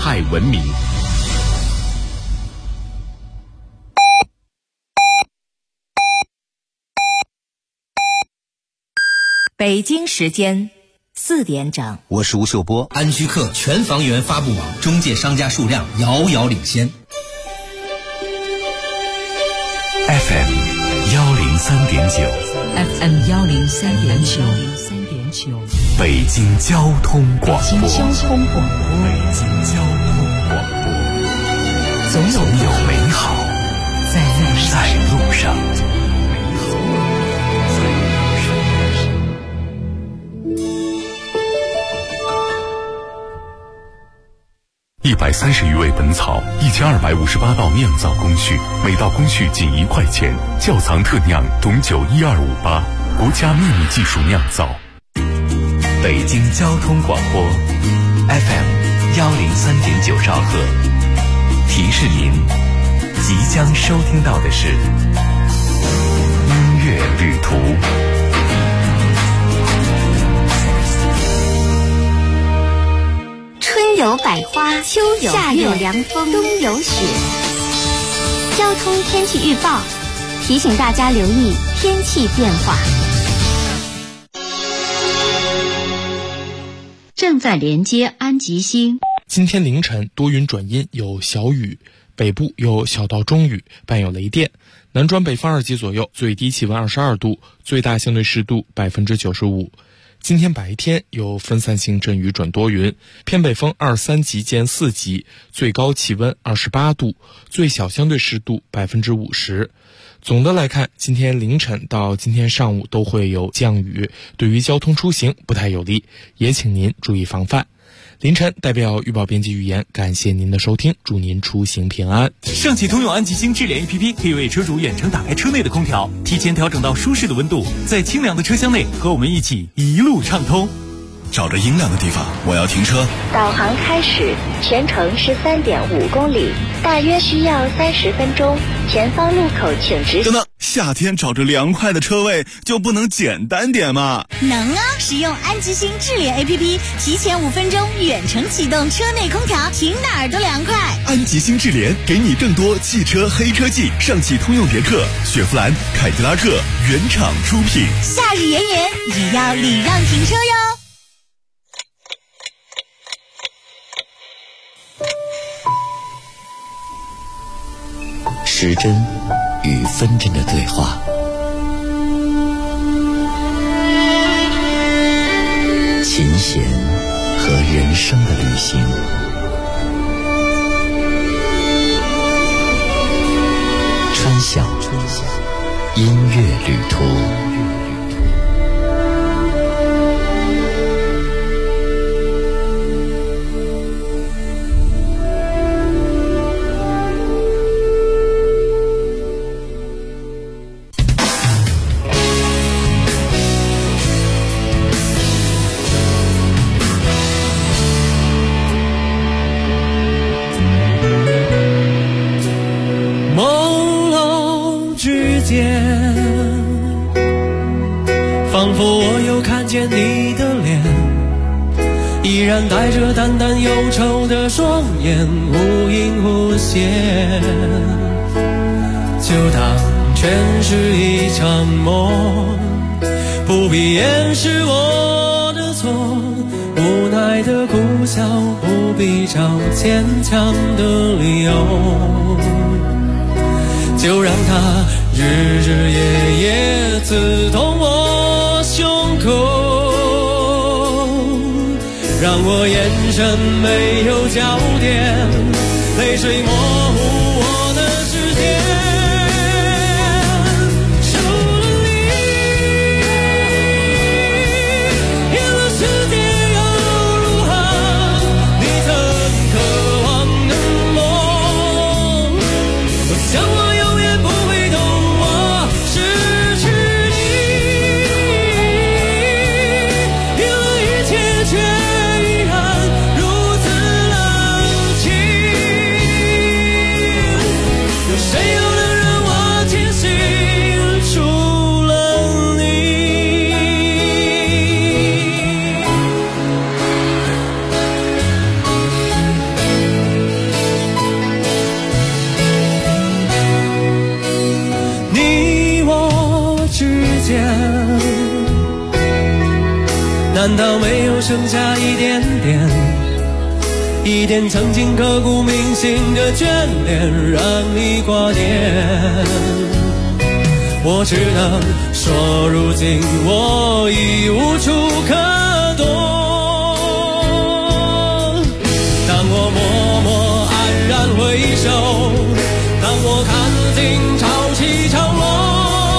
态文明。 北京时间4点整， 我是吴秀波。 安居客全房源发布网中介商家数量遥遥领先。 FM 103.9 FM 103.9， 北京交通广播。 北京交通广播，总有美好在路上。130余味本草，1258道酿造工序，每道工序仅1块钱。窖藏特酿董酒12588，国家秘密技术酿造。北京交通广播 FM 103.9兆赫，提示您即将收听到的是音乐旅途。 春有百花，秋有夏有凉风，冬有雪。交通天气预报提醒大家留意天气变化。 正在连接安吉星。 今天凌晨多云转阴，有小雨，北部有小到中雨，伴有雷电。南转北方2级左右，最低气温22度，最大相对湿度95%。今天白天有分散性阵雨转多云，偏北风2、3级见4级，最高气温28度，最小相对湿度50%。总的来看，今天凌晨到今天上午都会有降雨，对于交通出行不太有利，也请您注意防范。凌晨代表预报编辑语言，感谢您的收听，祝您出行平安。 上汽通用安吉星智联 APP 可以为车主远程打开车内的空调，提前调整到舒适的温度，在清凉的车厢内和我们一起一路畅通。 找着阴凉的地方，我要停车。 导航开始，全程是3.5公里，大约需要30分钟。前方路口请直行。 等等，夏天找着凉快的车位就不能简单点吗？ 能啊！使用安吉星智联 APP， 提前5分钟远程启动车内空调，停哪儿都凉快。 安吉星智联给你更多汽车黑科技，上汽通用别克、雪佛兰、凯迪拉克原厂出品。 夏日炎炎，也要礼让停车哟。 时针与分针的对话，琴弦和人生的旅行，穿晓音乐旅途。 仿佛我又看见你的脸，依然带着淡淡忧愁的双眼，忽隐忽现。就当全是一场梦，不必掩饰我的错，无奈的苦笑，不必找坚强的理由，就让它日日夜夜刺痛我胸口，让我眼神没有焦点，泪水模糊我的视线。少了你，变了世界又如何？你曾渴望的梦，我想我永远不会懂我失去你，拼了一切却依然如此冷清。 难道没有剩下一点点，一点曾经刻骨铭心的眷恋，让你挂念？我只能说，如今我已无处可躲。当我默默黯然回首，当我看尽潮起潮落，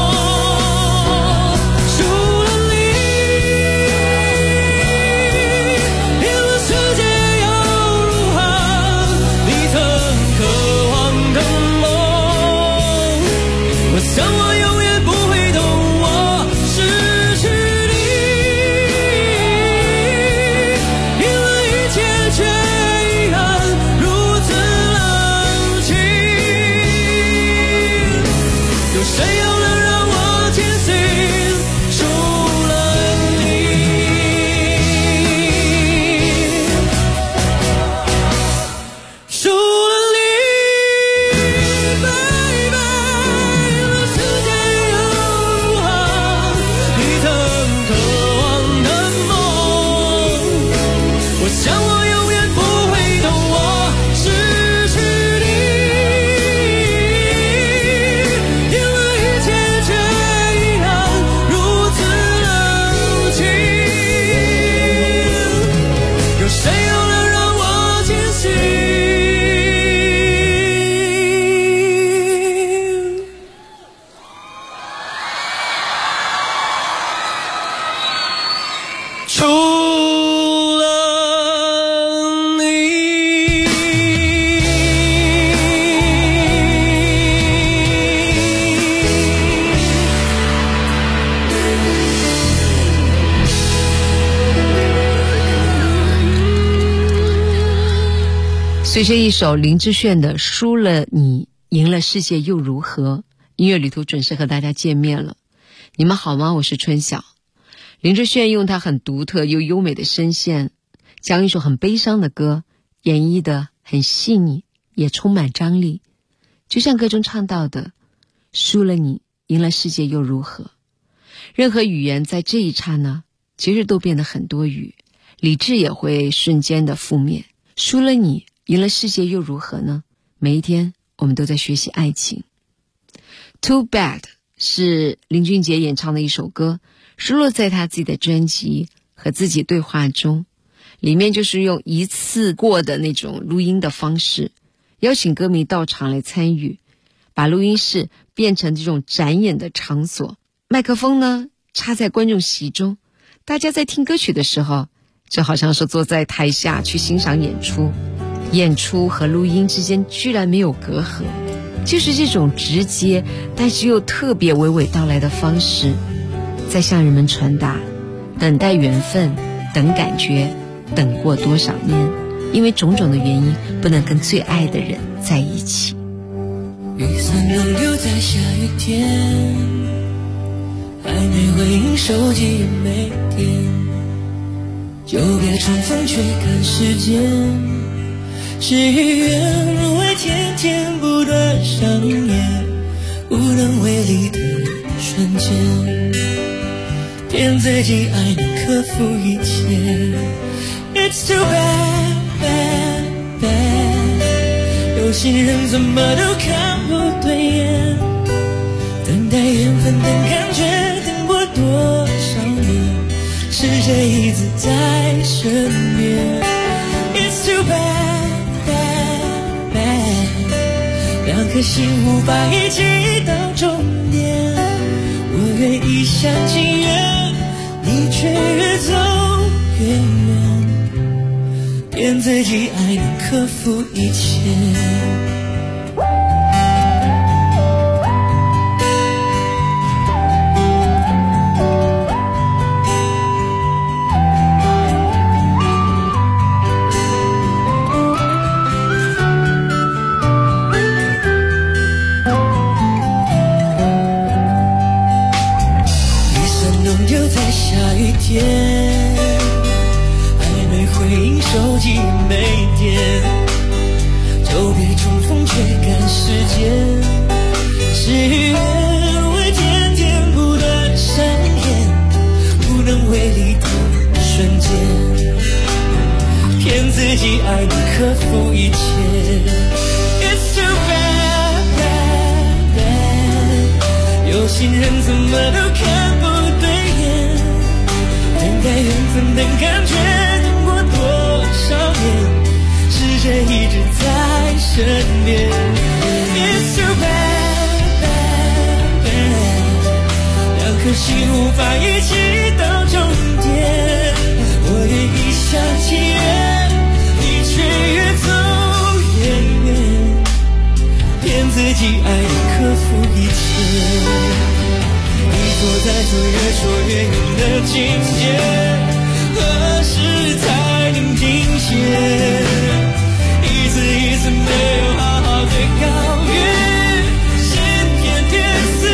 随着一首林志炫的《输了你赢了世界又如何》，音乐旅途准时和大家见面了。你们好吗？我是春晓。林志炫用他很独特又优美的声线，将一首很悲伤的歌演绎得很细腻，也充满张力。就像歌中唱到的，输了你赢了世界又如何。任何语言在这一刹那其实都变得很多余，理智也会瞬间的覆灭。输了你赢了世界又如何呢？每一天我们都在学习爱情。 Too Bad 是林俊杰演唱的一首歌，收录在他自己的专辑和自己对话中，里面就是用一次过的那种录音的方式，邀请歌迷到场来参与，把录音室变成这种展演的场所，麦克风呢插在观众席中，大家在听歌曲的时候就好像是坐在台下去欣赏演出，演出和录音之间居然没有隔阂，就是这种直接但是又特别娓娓道来的方式，在向人们传达等待缘分，等感觉，等过多少年，因为种种的原因不能跟最爱的人在一起。 雨伞仍留在下雨天，还没回应，手机也没电，就别乘风去看世界，事与愿如为天天不断上演，无能为力的瞬间，骗自己爱能克服一切。 It's too bad, bad, bad， 有些人怎么都看不对眼，等待缘分，等感觉，等过多少年，是谁一直在身边。 It's too bad, bad, bad， 两颗心无法一起到终点，我愿一厢情愿，你却越走越远，骗自己爱能克服一切。天还没回应，手机没电，就别冲克服一切。It's too bad, bad, bad， 有心人怎么都看不对眼，等待缘分的感觉等过多少年，是谁一直在身边。It's too bad, bad, bad， 两颗心无法一起到终点，我愿意向前越，你却越走越远，骗自己爱你克服一切。一错再错，越说越远的境界，何时才能停歇？一次一次没有好好的告别，先天天撕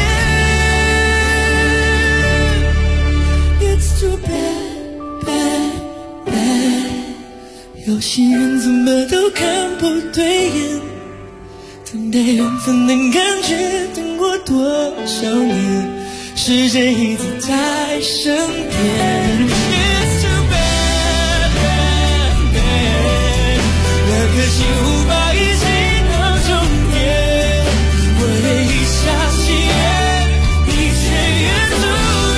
裂。It's too bad, bad, bad， 有些人怎么都看不对眼，等待缘分的感觉等过多少年，是谁一直在身边。It's too bad, bad, bad， 两颗心无法一起到终点，我愿意相信你却越走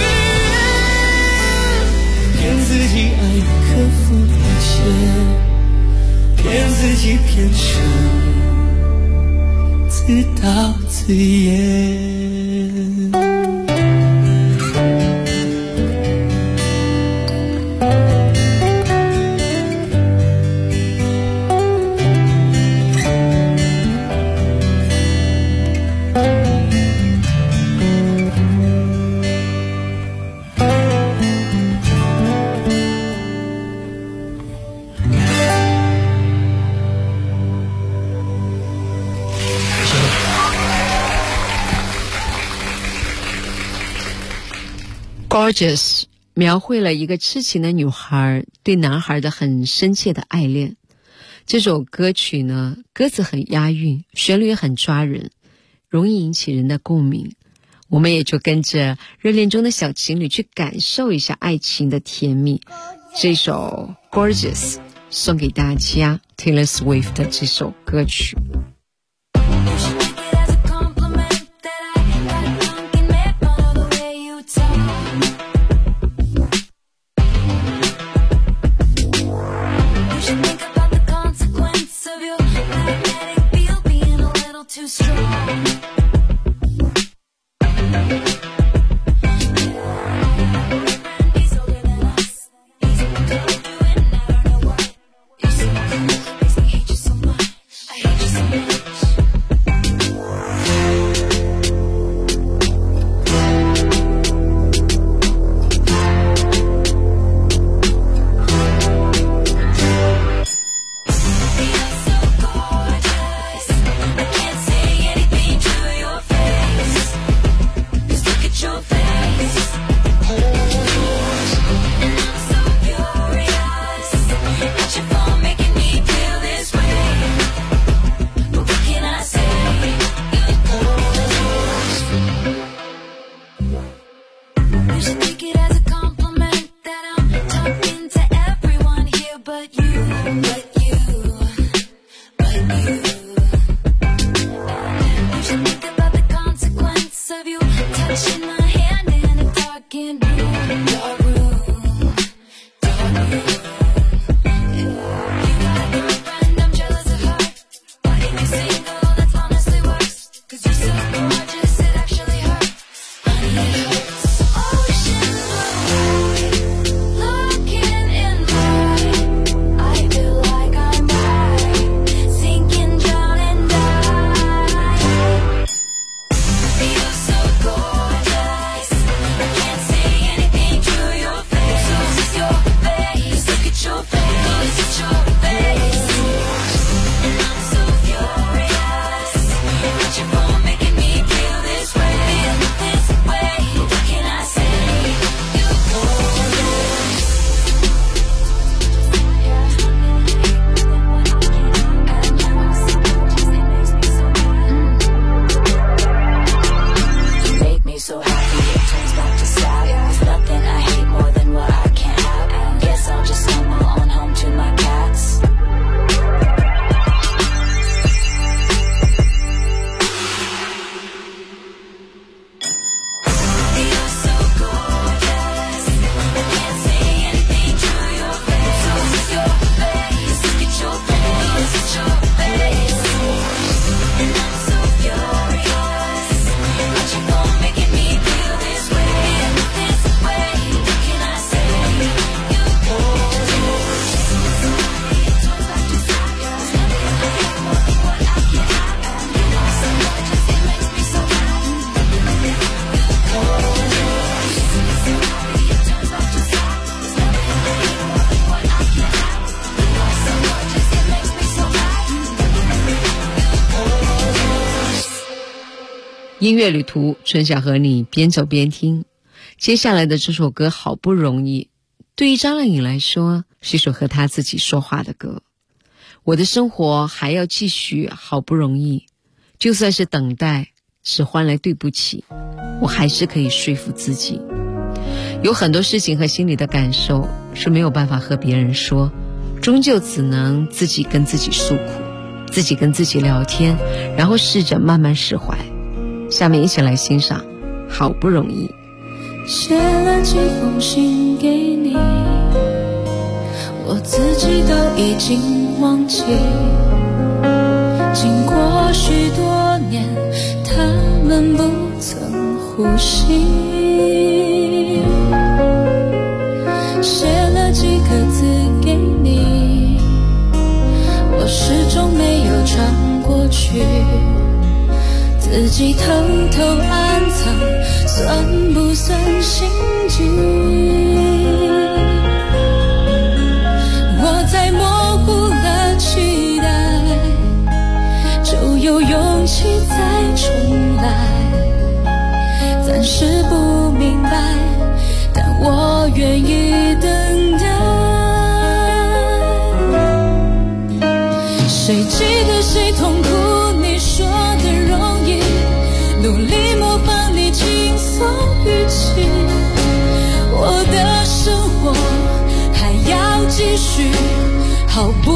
越远，骗自己爱你克服一切，骗自己骗成自导自演。 Gorgeous 描绘了一个痴情的女孩对男孩的很深切的爱恋。这首歌曲呢，歌词很押韵，旋律也很抓人，容易引起人的共鸣。我们也就跟着热恋中的小情侣去感受一下爱情的甜蜜。这首 Gorgeous 送给大家 Taylor Swift 的这首歌曲。 音乐旅途，春晓和你边走边听。接下来的这首歌好不容易，对于张靓颖来说是一首和她自己说话的歌。我的生活还要继续，好不容易，就算是等待只换来对不起，我还是可以说服自己。有很多事情和心里的感受是没有办法和别人说，终究只能自己跟自己诉苦，自己跟自己聊天，然后试着慢慢释怀。下面一起来欣赏好不容易。 写了几封信给你，我自己都已经忘记，经过许多年，他们不曾呼吸。写了几个字给你，我始终没有传过去，自己偷偷暗藏，算不算心机？我在模糊了期待，就有勇气再重来。暂时不明白，但我愿意等待。谁记得谁痛苦，你说的容易，努力模仿你轻松语气，我的生活还要继续，好不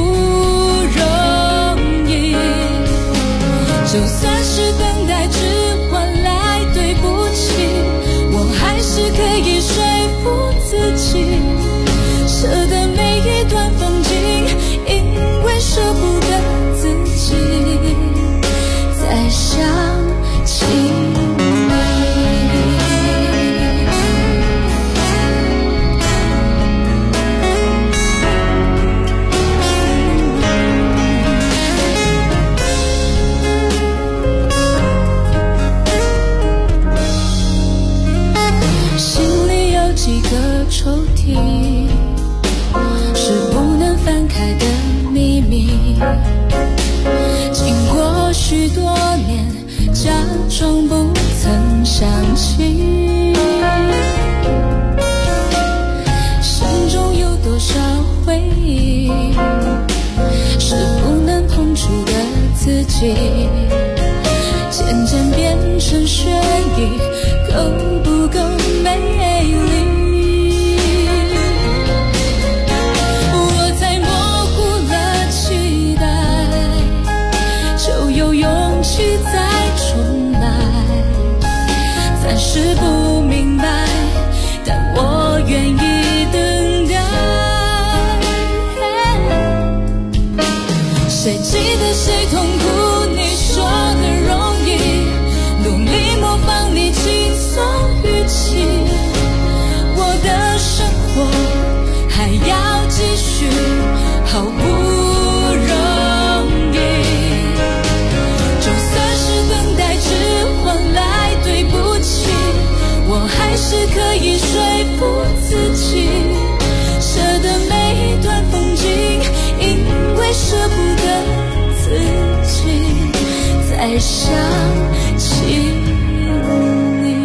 容易，就算是等待只换来对不起，我还是可以说服自己，舍得每一段风景，因为舍不得自己再想起几个抽屉是不能翻开的秘密，经过许多年，假装不曾想起，心中有多少回忆是不能碰触的自己，渐渐变成悬疑，够不够美丽？再重来，暂时不明白，但我愿意等待。谁记得谁痛苦，你说的容易，努力模仿你轻松语气，我的生活还要继续，好不我还是可以说服自己，舍得每一段风景，因为舍不得自己再想起你。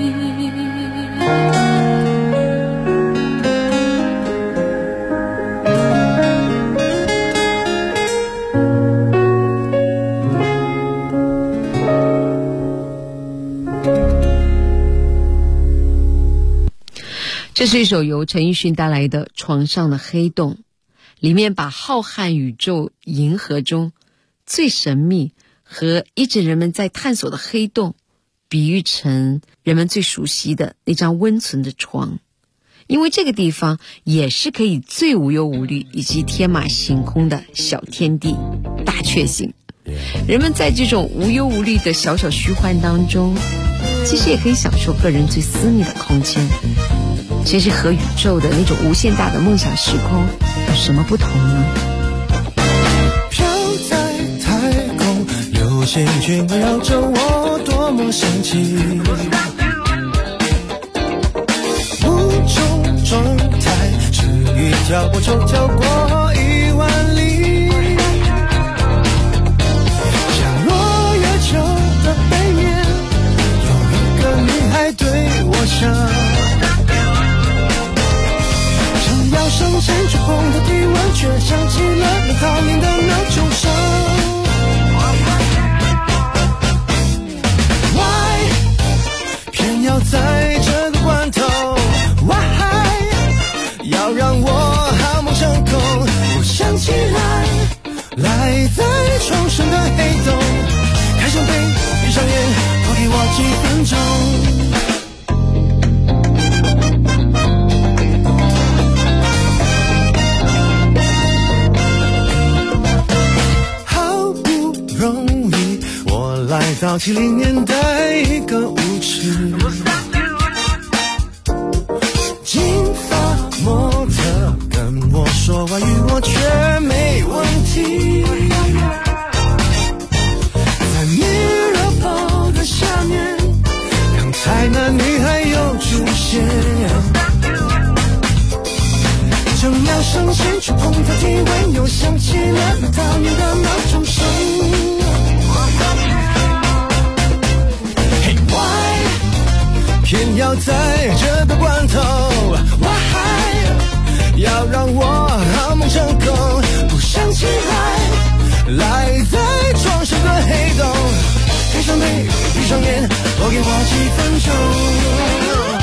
这是一首由陈奕迅带来的《床上的黑洞》，里面把浩瀚宇宙银河中最神秘和一直人们在探索的黑洞比喻成人们最熟悉的那张温存的床，因为这个地方也是可以最无忧无虑以及天马行空的小天地，大确幸。人们在这种无忧无虑的小小虚幻当中，其实也可以享受个人最私密的空间。其实和宇宙的那种无限大的梦想时空有什么不同呢？ 飘在太空，流星群围绕着我，多么神奇。无重状态，至于跳过就跳过1万里。降落月球的背面， 赖在床上的黑洞，开上杯，闭上眼，多给我几分钟。好不容易我来到70年代一个舞池，金发模特跟我说外语我却没问题，在 Mirror 的下面，刚才那女孩又出现，正要上前触碰她体温，又响起了讨厌的闹钟声。Hey why 偏要在这个关头 Why 要让我好梦成空，不想起来赖在床上的黑洞，开上杯，闭上眼，多给我几分钟。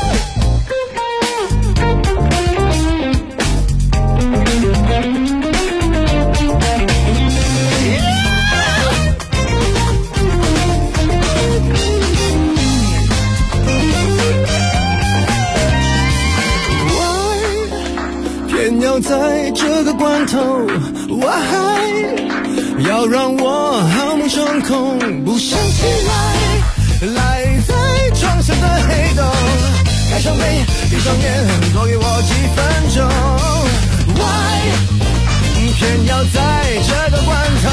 偏要在这个关头 Why 要让我好梦成空，不想起来赖在床上的黑洞，开上杯，闭上眼，多给我几分钟。Why 偏要在这个关头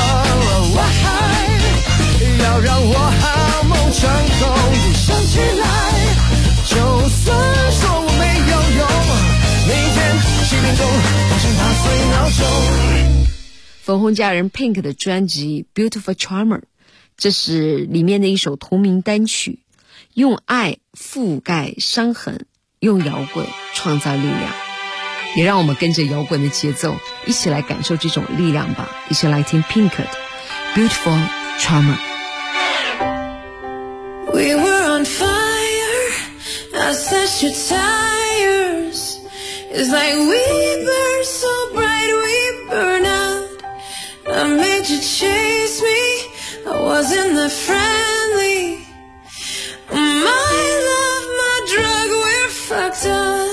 Why 要让我好梦成空，不想起来，就算说我没有用，每天7点钟都想打碎闹钟。 粉红佳人 Pink 的专辑 Beautiful Charmer， 这是里面的一首同名单曲，用爱覆盖伤痕，用摇滚创造力量。也让我们跟着摇滚的节奏一起来感受这种力量吧，一起来听 Pink 的 Beautiful Charmer。 We were on fire, I slashed your tires. It's like we burn so bright, we burn out. I made you chase me, I wasn't that friendly. My love, my drug, we're fucked up.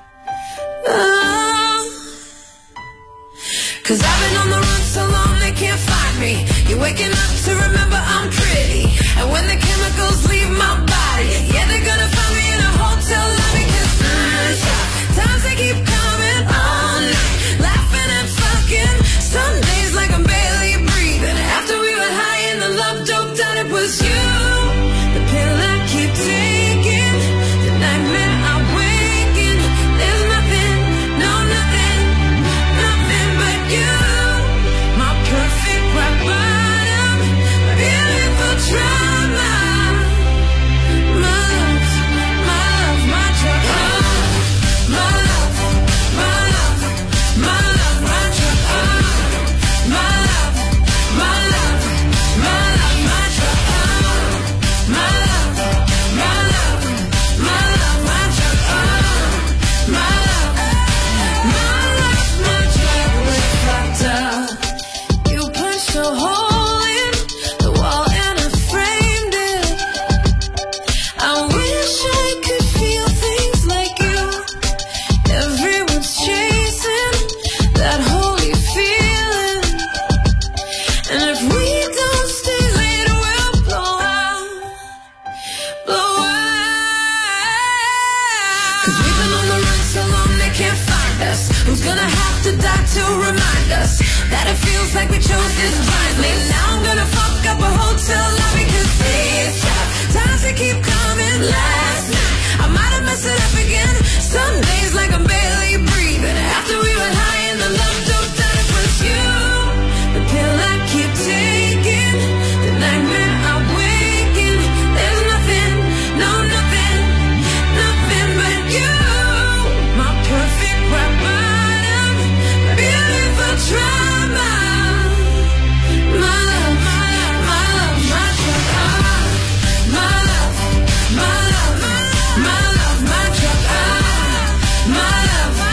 Cause I've been on the run so long they can't find me. You're waking up to remember I'm pretty, and when the chemicals leave my body, yeah, they're gonna find me in a hotel lobby. Cause times they keep coming all night, laughing and fucking. Some days like I'm barely breathing. After we were high and the love doped out, it was you, the pill I keep taking, the nightmare I wake in. There's nothing, no nothing, nothing but you, my perfect rock bottom, beautiful trauma. My love, my drug. My love, my love, my love, my drug. My love, my love, my love, my drug. My love, my love, my love, my drug. My love, my drug. We're fucked up. You punched a hole in the wall and I framed it. I wish I could feel things like you. Everyone's chasing that holy feeling, and if we don't stay later, we'll blow out, blow out. Cause we've been on the run so long they can't find us. Who's gonna have to die to remind us that it feels like we chose this blindly? Now I'm gonna fuck up a hotel lobby, cause these times they keep coming. Last night I might have messed it up again. Some days like I'm barely breathing. After we were high and the love doped out, it was you, the pill I keep taking, the nightmare I wake in. There's nothing, no nothing, nothing but you, my perfect rock bottom, beautiful trauma. My love, my love, my drug. My love, my love, my love, my drug. My love,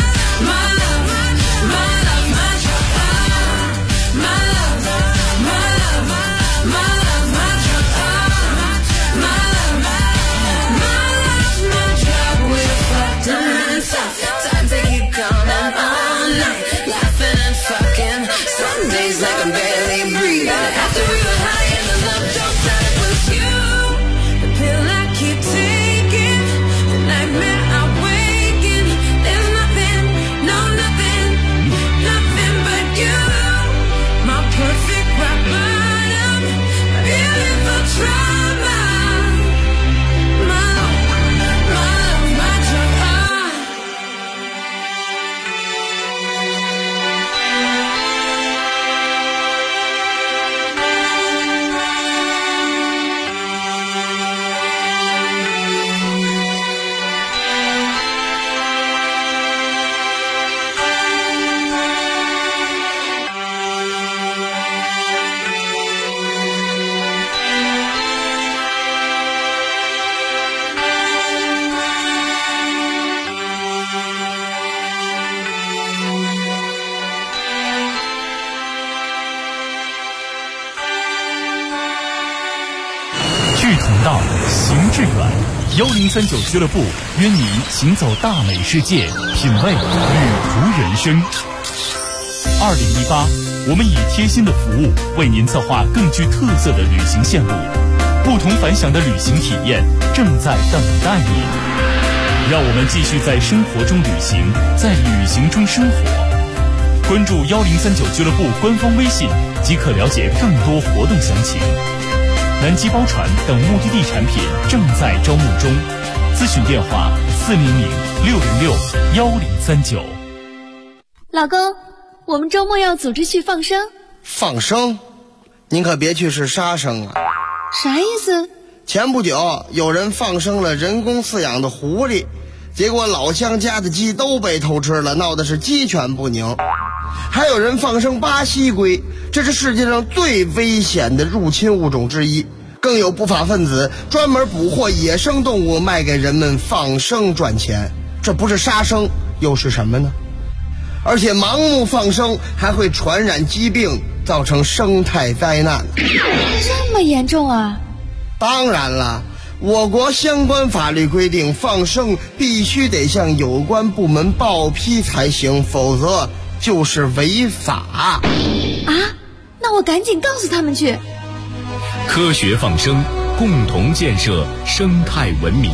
道，行致远。1039俱乐部约你行走大美世界，品味旅途人生。2018，我们以贴心的服务为您策划更具特色的旅行线路，不同凡响的旅行体验正在等待你。让我们继续在生活中旅行，在旅行中生活。关注1039俱乐部官方微信，即可了解更多活动详情。南极包船等目的地产品正在招募中，咨询电话400-606-1039。 老公，我们周末要组织去放生。 放生？您可别去是杀生啊！ 啥意思？ 前不久有人放生了人工饲养的狐狸，结果老乡家的鸡都被偷吃了，闹的是鸡犬不宁。还有人放生巴西龟，这是世界上最危险的入侵物种之一。更有不法分子专门捕获野生动物卖给人们放生赚钱，这不是杀生又是什么呢？而且盲目放生还会传染疾病，造成生态灾难。 这么严重啊？ 当然了，我国相关法律规定，放生必须得向有关部门报批才行，否则就是违法。 啊？那我赶紧告诉他们去。 科学放生，共同建设生态文明。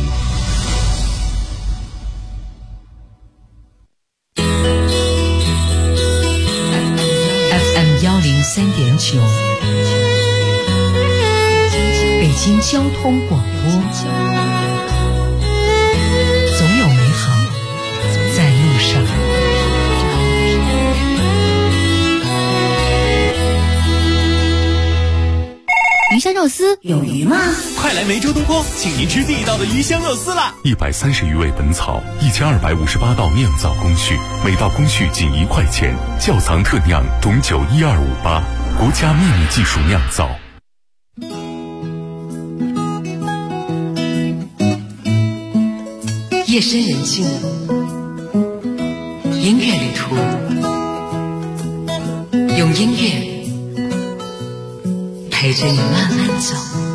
FM 103.9，北京交通广播，总有美好在路上。 鱼香肉丝有鱼吗？ 快来梅州东坡，请您吃地道的鱼香肉丝啦 ！130余味本草，1258道酿造工序，每道工序仅1块钱，窖藏特酿董酒12588，国家秘密技术酿造。 夜深人静，音乐旅途，用音乐陪着你慢慢走。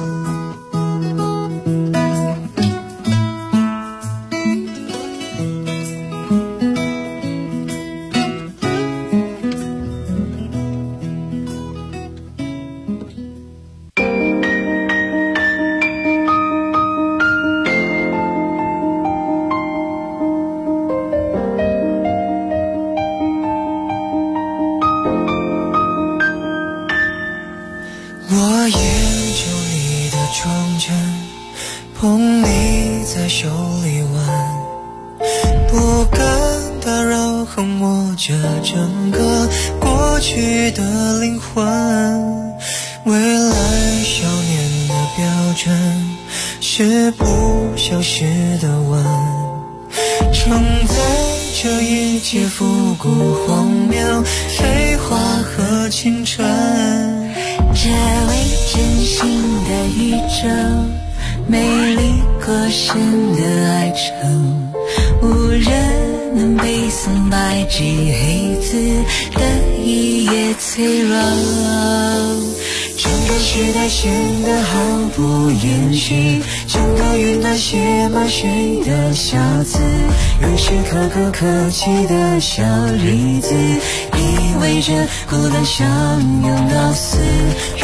可口可泣的小日子，意味着孤单相拥到死。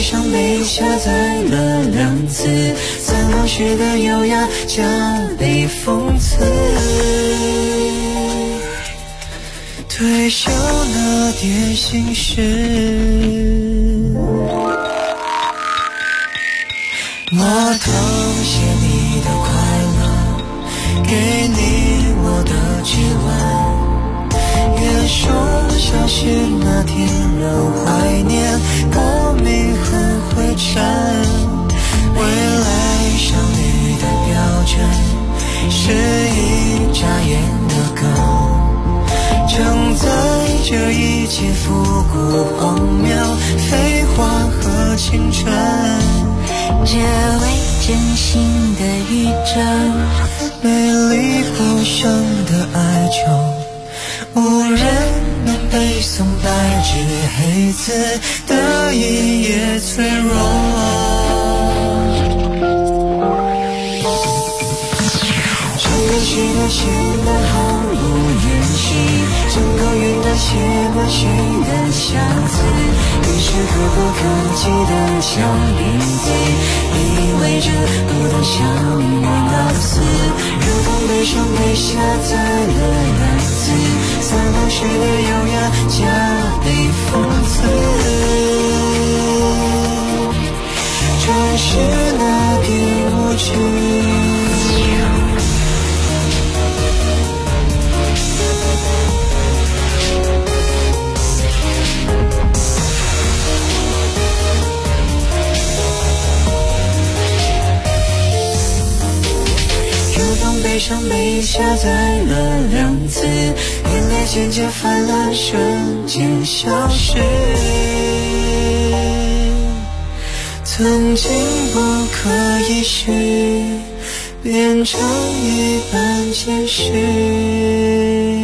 伤被下载了2次，3行诗的优雅加倍讽刺，退休了点心事。我偷写你的快乐，给你我的指纹，也说消息那天仍怀念，过敏和灰尘，未来少女的标准是一眨眼的梗，正在这一切复古荒谬废话和青春，这位真心的宇宙，美丽不伤的哀愁，无人能背诵白纸黑字的一页脆弱。整个时代显得毫无怨气，整个云的写满谁的相似，于是可不可及的小影子，意味着不能相遇到死，如同悲伤被下载了2次，3行诗的优雅加倍讽刺，真是那点无趣。悲伤被下载了2次，眼泪渐渐泛滥，瞬间消失，曾经不可一世变成一般见识。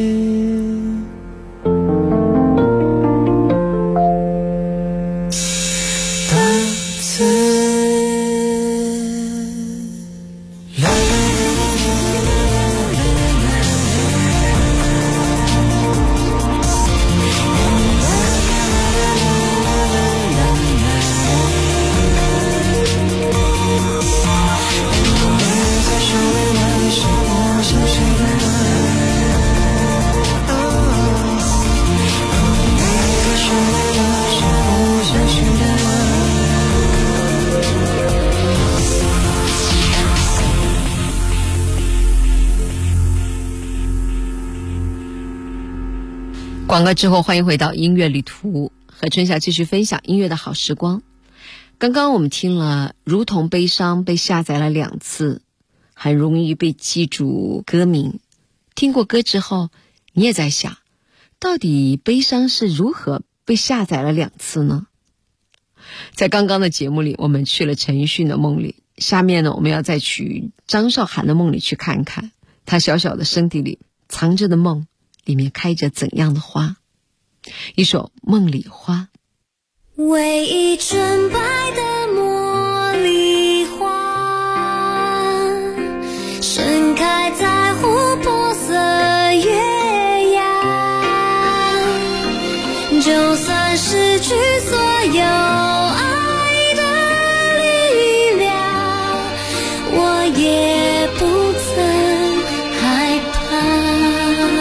广告之后，欢迎回到音乐旅途，和春夏继续分享音乐的好时光。刚刚我们听了如同悲伤被下载了2次，很容易被记住歌名。听过歌之后，你也在想，到底悲伤是如何被下载了2次呢？在刚刚的节目里，我们去了陈奕迅的梦里，下面呢，我们要再去张韶涵的梦里去看看，他小小的身体里藏着的梦里面开着怎样的花。一首《梦里花》。 唯一纯白的茉莉花，盛开在琥珀色月牙，就算失去所有爱的力量，我也不曾害怕。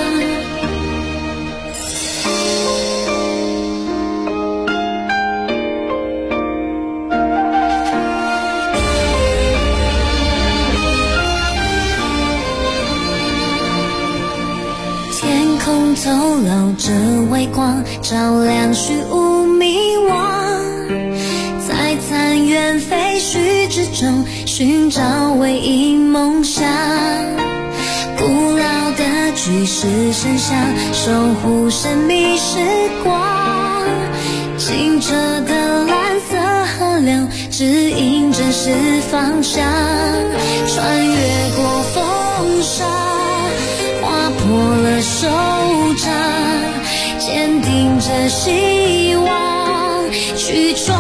走漏着微光，照亮虚无迷惘，在残垣废墟之中寻找唯一梦想。古老的巨石神像守护神秘时光，清澈的蓝色河流指引真实方向，穿越过风沙，划破了手掌，坚定着希望去闯，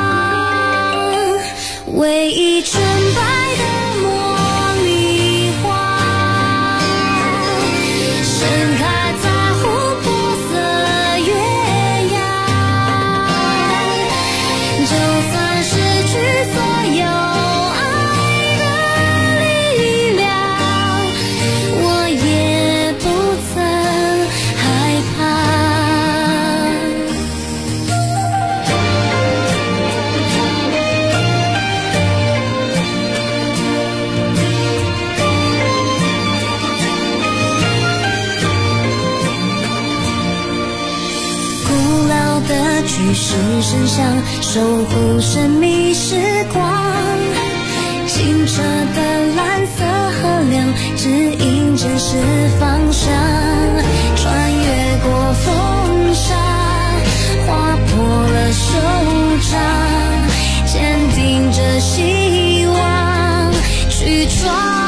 唯一纯白的茉莉花，盛开在琥珀色月牙，就是声响，守护神秘时光。清澈的蓝色河流指引真实方向，穿越过风沙，划破了手掌，坚定着希望去闯。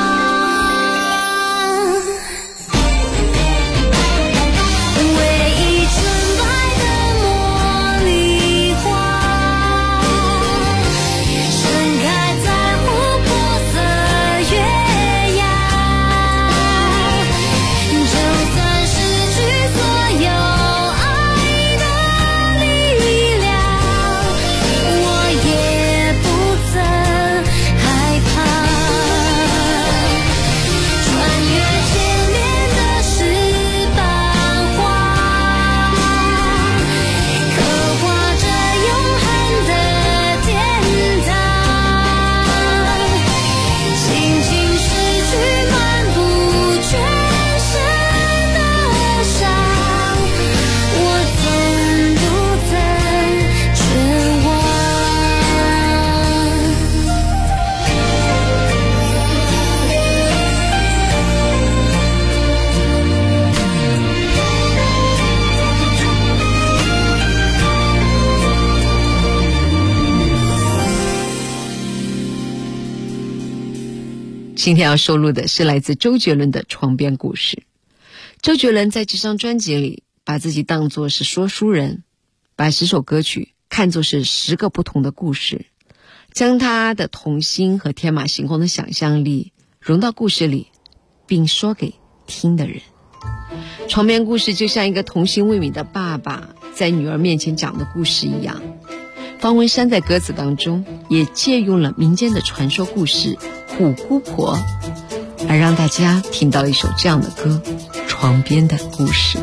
今天要收录的是来自周杰伦的床边故事。周杰伦在这张专辑里把自己当作是说书人，把10首歌曲看作是10个不同的故事，将他的童心和天马行空的想象力融到故事里，并说给听的人。床边故事就像一个童心未泯的爸爸在女儿面前讲的故事一样。方文山在歌词当中也借用了民间的传说故事虎姑婆，而让大家听到一首这样的歌，床边的故事。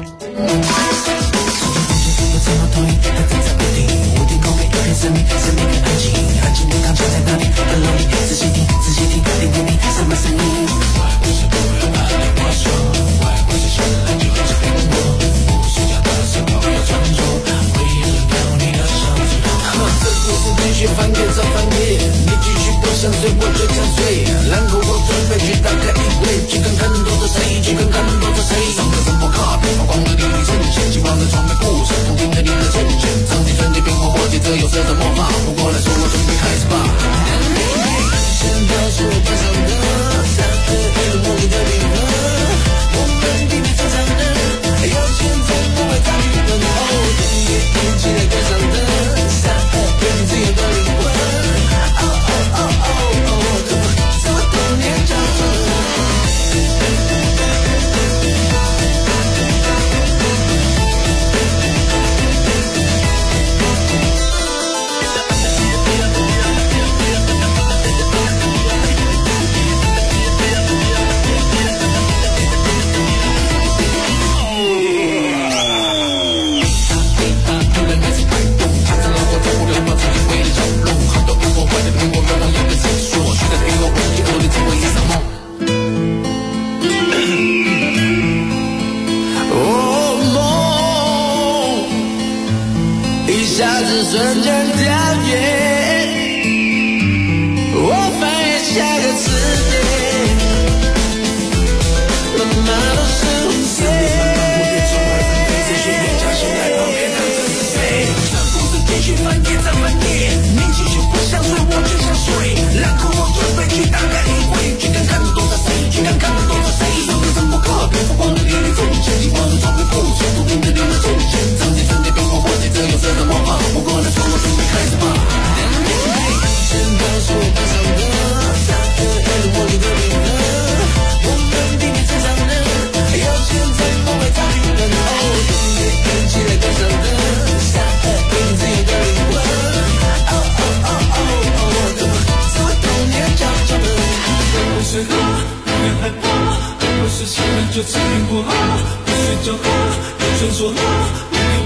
翻页再翻页，你继续不想睡我就想睡，然后我准备去打开衣柜，去看看能躲着谁，去看看能躲着谁。上个什么卡片发光的历历呈现，希望的床边故事不停的令人缱绻，场景瞬间变化破解，这有色的魔法，不过来说我准备开始吧。现在是我班上的3个1路魔力的灵魂，我们地面正常的有钱才不会参与奔后，音乐一起来跟上的3、2、1自由的灵魂。瞬间跳跃，我翻越下个世界，慢慢都是无限。我别从外分飞，这些人家现在旁边躺着是谁？全部是继续翻页再翻页，你继续不想睡我就想睡，然后我准备去打开衣柜，去看看能躲着谁，去看看能躲着谁。上个什么课别发光的历历呈现，希望的床边故事不停的令人缱绻，场景瞬间变化破解，这有色的魔法，不过来说我准备开始吧。现在是我班上的3个1路魔力的灵魂，我们地面正常的有钱才不会参与奔后，音乐一起来跟上的3、2、1自由的灵魂。哦哦哦哦哦，怎么是我童年长长的？不是怕，不会害怕，不是喜欢就轻易不好，不睡觉后有传说后。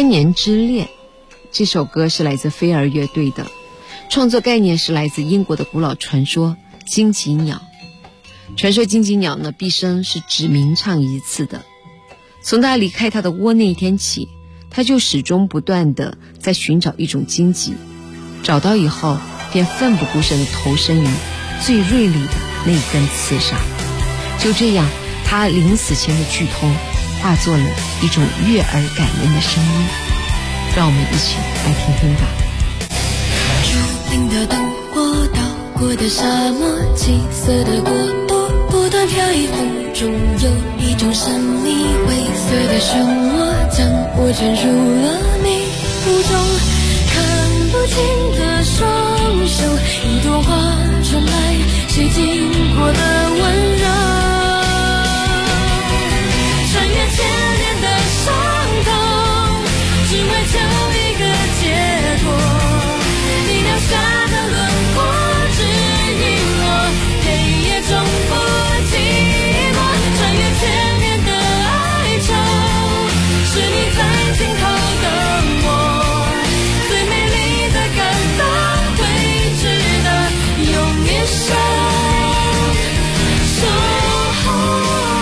千年之恋这首歌是来自飞儿乐队的，创作概念是来自英国的古老传说荆棘鸟。传说荆棘鸟呢，毕生是只鸣唱一次的，从他离开他的窝那一天起，他就始终不断地在寻找一种荆棘，找到以后便奋不顾身地投身于最锐利的那根刺上。就这样，他临死前的剧痛化作了一种悦耳感人的声音，让我们一起来听听吧。 竹林的灯火，到过的沙漠，七色的国度不断飘逸，风中有一种神秘灰色的漩涡，将我卷入了迷雾中，看不清的双手，一朵花传来谁经过的温柔，穿越千年的伤痛，只为求一个结果，你留下的轮廓指引我，黑夜中不寂寞，穿越千年的哀愁，是你在尽头等我，最美丽的感动会值得用一生守候。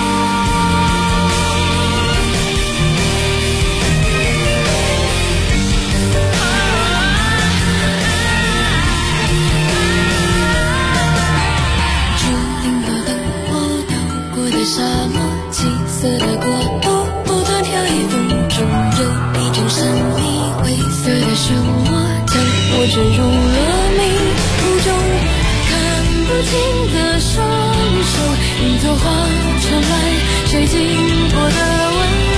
沙漠，七色的国度不断飘逸，风中有一种神秘灰色的漩涡，将我卷入了迷雾中，看不清的双手，一朵花传来谁经过的温柔，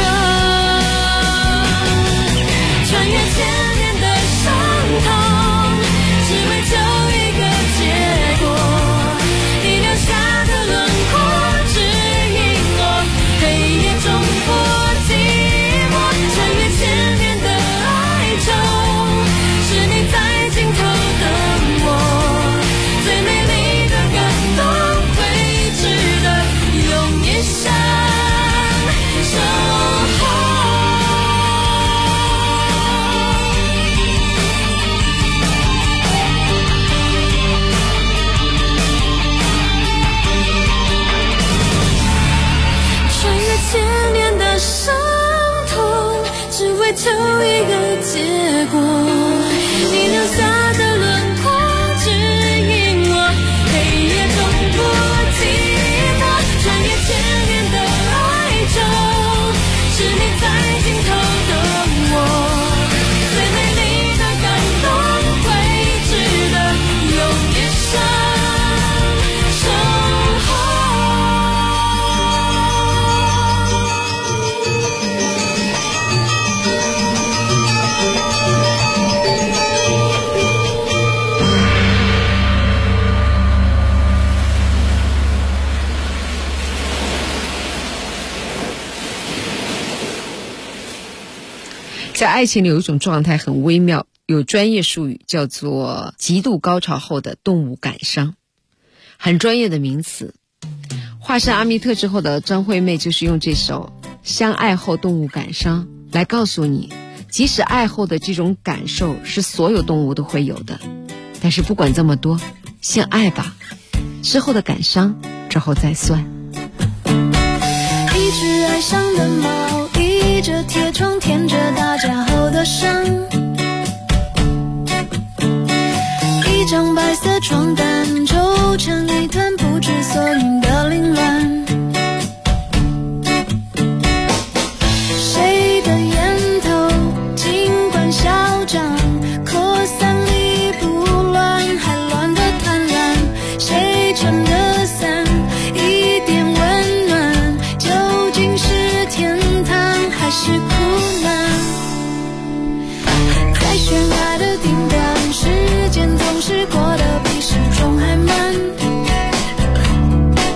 穿越千年的伤痛，只为求一个结果，你留下的轮廓中不寂寞，穿越千年的哀愁，是你在尽头等我，最美丽的感动会值得用一生守候。穿越千年的伤痛，只为求一个结果，你留下的轮廓指引我，黑夜中不寂寞，穿越千年的哀愁，是你在尽头等我，最美丽的感动会值得用一生守候。 在爱情里有一种状态很微妙，有专业术语叫做极度高潮后的动物感伤，很专业的名词。化身阿密特之后的张惠妹就是用这首相爱后动物感伤来告诉你，即使爱后的这种感受是所有动物都会有的，但是不管这么多，先爱吧，之后的感伤之后再算。 一只爱上的猫，倚着铁窗舔着打架后的伤，一张白色床单皱成一团不知所云的凌乱，谁的烟头尽管嚣张，扩散力不乱，还乱得贪婪，谁撑着伞一点温暖，究竟是天堂还是苦难，在喧哗的顶端，时间总是过得比时钟还慢，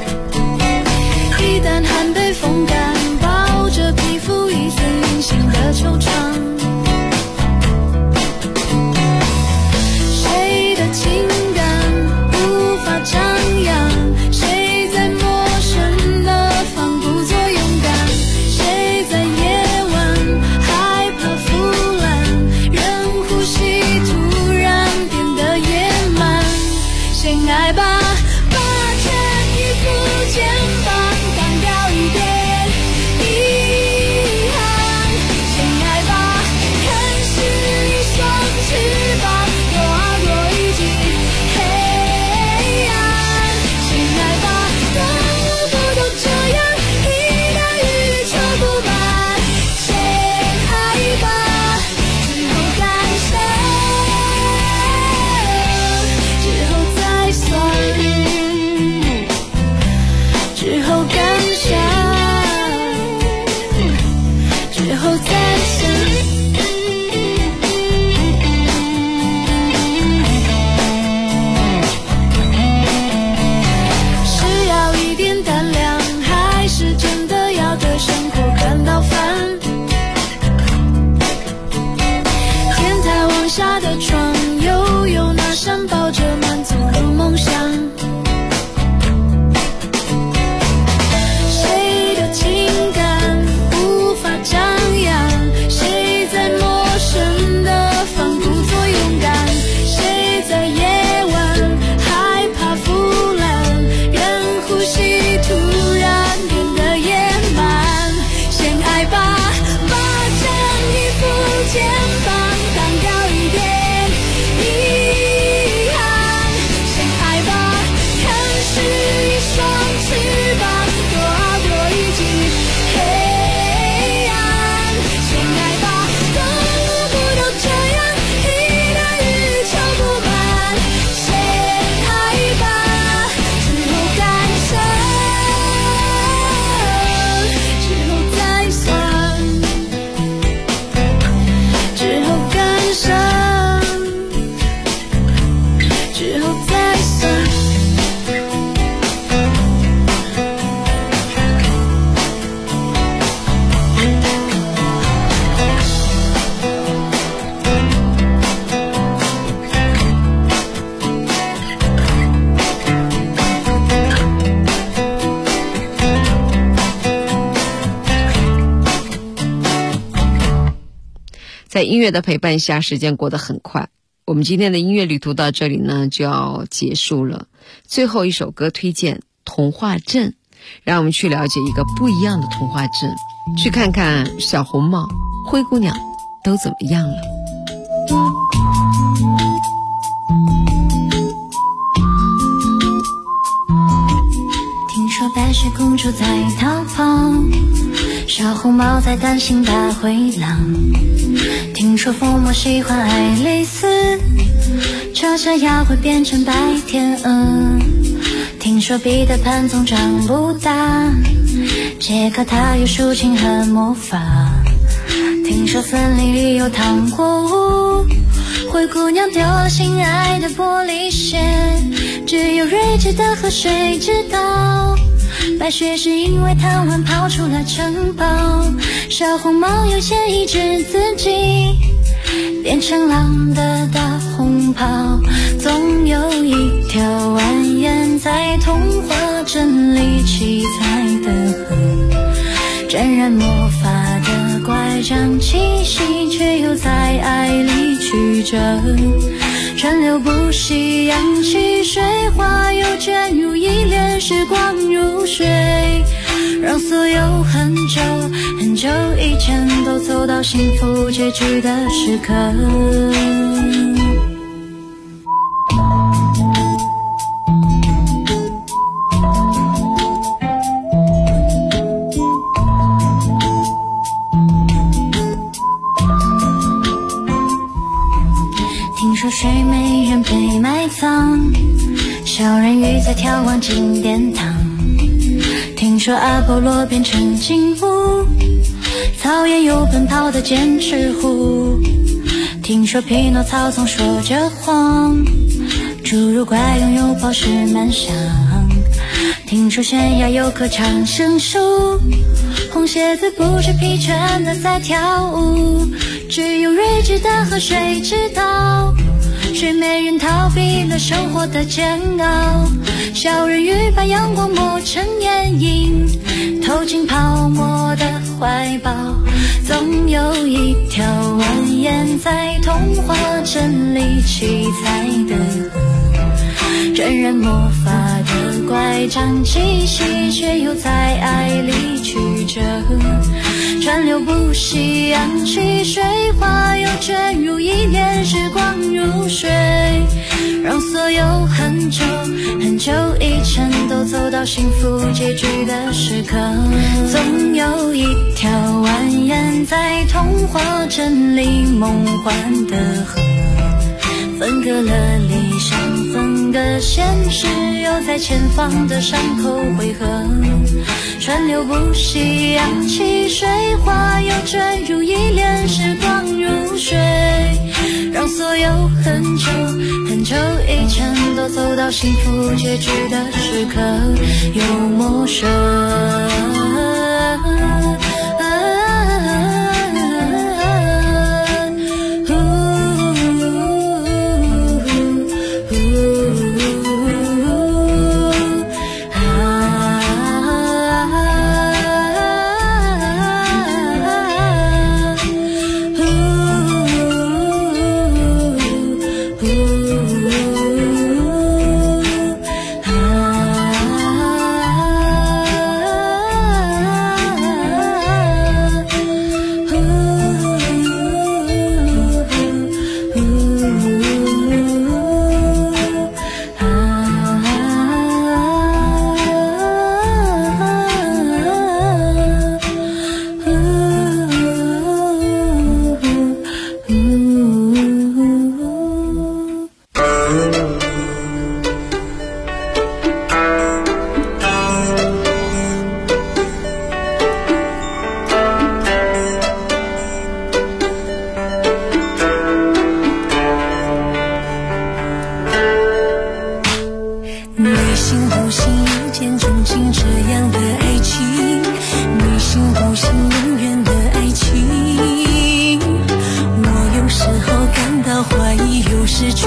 下的床，又有那扇抱着满足的梦想。谁的情感无法张扬，谁在陌生的房故作勇敢，谁在夜晚害怕腐烂，让呼吸突然变得野蛮。先爱吧，把这一副肩膀挡掉一点遗憾。先爱吧，看是一双翅膀，多好多一季黑暗。先爱吧，动物不都这样，一大雨就不满。先爱吧，之后感伤，之后再算，之后感伤，之后再算。 在音乐的陪伴下，时间过得很快。我们今天的音乐旅途到这里呢就要结束了。最后一首歌推荐《童话镇》，让我们去了解一个不一样的童话镇，去看看小红帽、灰姑娘都怎么样了。 听说白雪公主在逃跑，小红帽在担心大灰狼。听说疯魔喜欢爱丽丝，这下要会变成白天鹅。听说彼得潘总长不大，杰克他有竖琴和魔法。听说森林里有糖果屋，灰姑娘丢了心爱的玻璃鞋，只有睿智的河水知道，白雪是因为贪玩跑出了城堡。小红帽有些抑制自己，变成狼的大红袍。总有一条蜿蜒在童话镇里七彩的河，沾染魔法的乖张气息，却又在爱里曲折。川流不息，扬起水花，又卷入一帘时光如水，让所有很久很久以前都走到幸福结局的时刻。听说睡美人被埋葬，小人鱼在眺望金殿堂。听说阿波罗变成金乌，草原有奔跑的剑齿虎。听说匹诺曹总说着谎，侏儒怪拥有宝石满箱。听说悬崖有棵长生树，红鞋子不知疲倦的在跳舞。只有睿智的河水知道，睡美人逃避了生活的煎熬。小人鱼把阳光磨成眼影，投进泡沫的怀抱。总有一条蜿蜒在童话镇里七彩的河，沾染魔法的乖张气息，却又在爱里曲折。川流不息，扬起水花，又卷入一帘时光如水，让所有很久很久以前都走到幸福结局的时刻。总有一条蜿蜒在童话镇里梦幻的河，分隔了理想，分隔现实，又在前方的山口汇合。川流不息，扬起水花，又卷入一帘时光如水，让所有很久很久以前都走到幸福结局的时刻。有魔神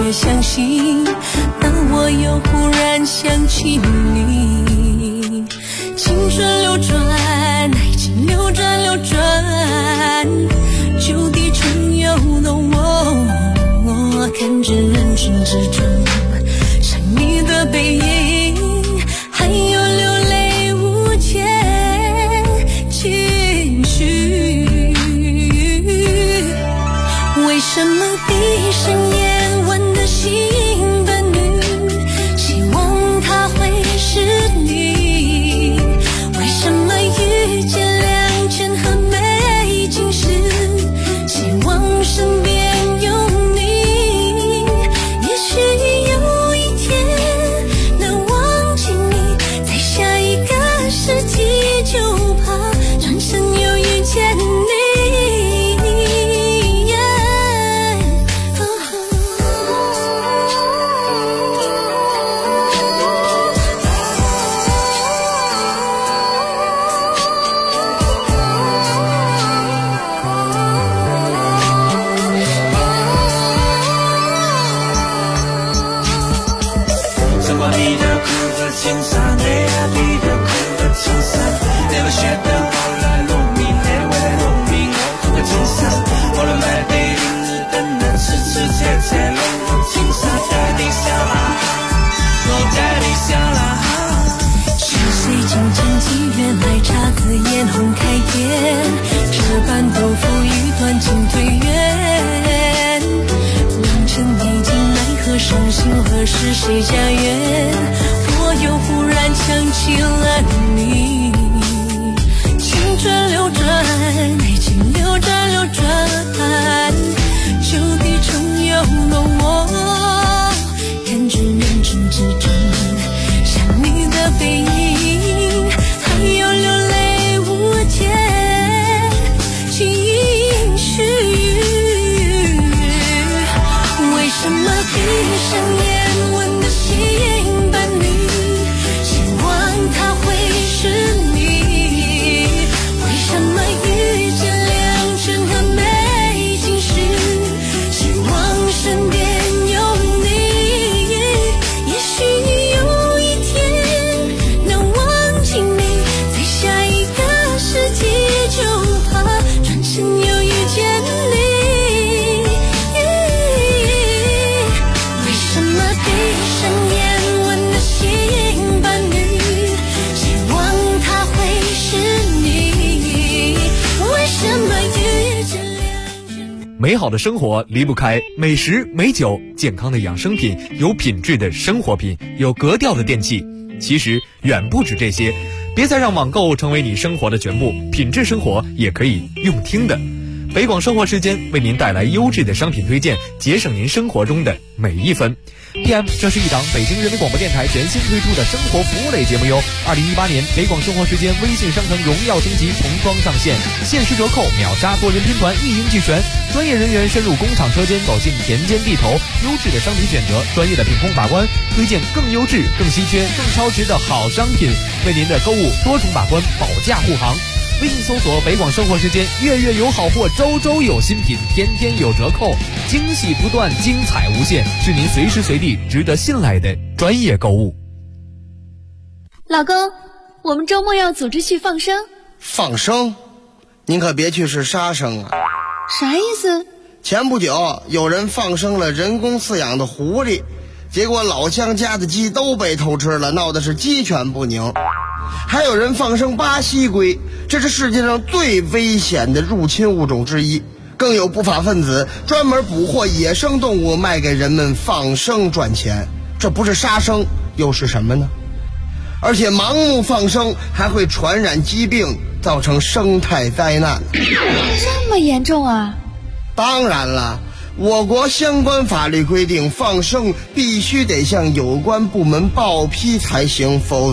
却相信，当我又忽然想起你，青春流转，爱情流转流转，旧地重游的我，看着人群之中想你的背影，还有流泪无解情绪。为什么闭上眼问的心伴侣，希望他会是你？为什么遇见良辰和美景时，希望身边有你？也许有一天能忘记你，在下一个世纪就怕转身又遇见你。是谁家园？我又忽然想起了你。青春流转，爱情流转流转，旧地重游的我，看着人群之中想你的背影，还有流泪无解情绪。为什么闭上眼美好的生活离不开美食、美酒、健康的养生品、有品质的生活品、有格调的电器。其实远不止这些，别再让网购成为你生活的全部，品质生活也可以用听的。北广生活时间为您带来优质的商品推荐，节省您生活中的每一分。PM， 这是一档北京人民广播电台全新推出的生活服务类节目哟。2018年北广生活时间微信商城荣耀升级童装上线，限时折扣，秒杀多人拼团，一应俱全。专业人员深入工厂车间，走进田间地头，优质的商品选择，专业的品控把关，推荐更优质、更稀缺、更超值的好商品，为您的购物多重把关，保驾护航。微信搜索北广生活时间，月月有好货，周周有新品，天天有折扣，惊喜不断，精彩无限，是您随时随地值得信赖的专业购物。 老公，我们周末要组织去放生。 放生？您可别去是杀生啊！ 啥意思？ 前不久有人放生了人工饲养的狐狸，结果老乡家的鸡都被偷吃了，闹得是鸡犬不宁。还有人放生巴西龟，这是世界上最危险的入侵物种之一。更有不法分子专门捕获野生动物卖给人们放生赚钱，这不是杀生又是什么呢？而且盲目放生还会传染疾病，造成生态灾难。 这么严重啊？ 当然了，我国相关法律规定，放生必须得向有关部门报批才行，否则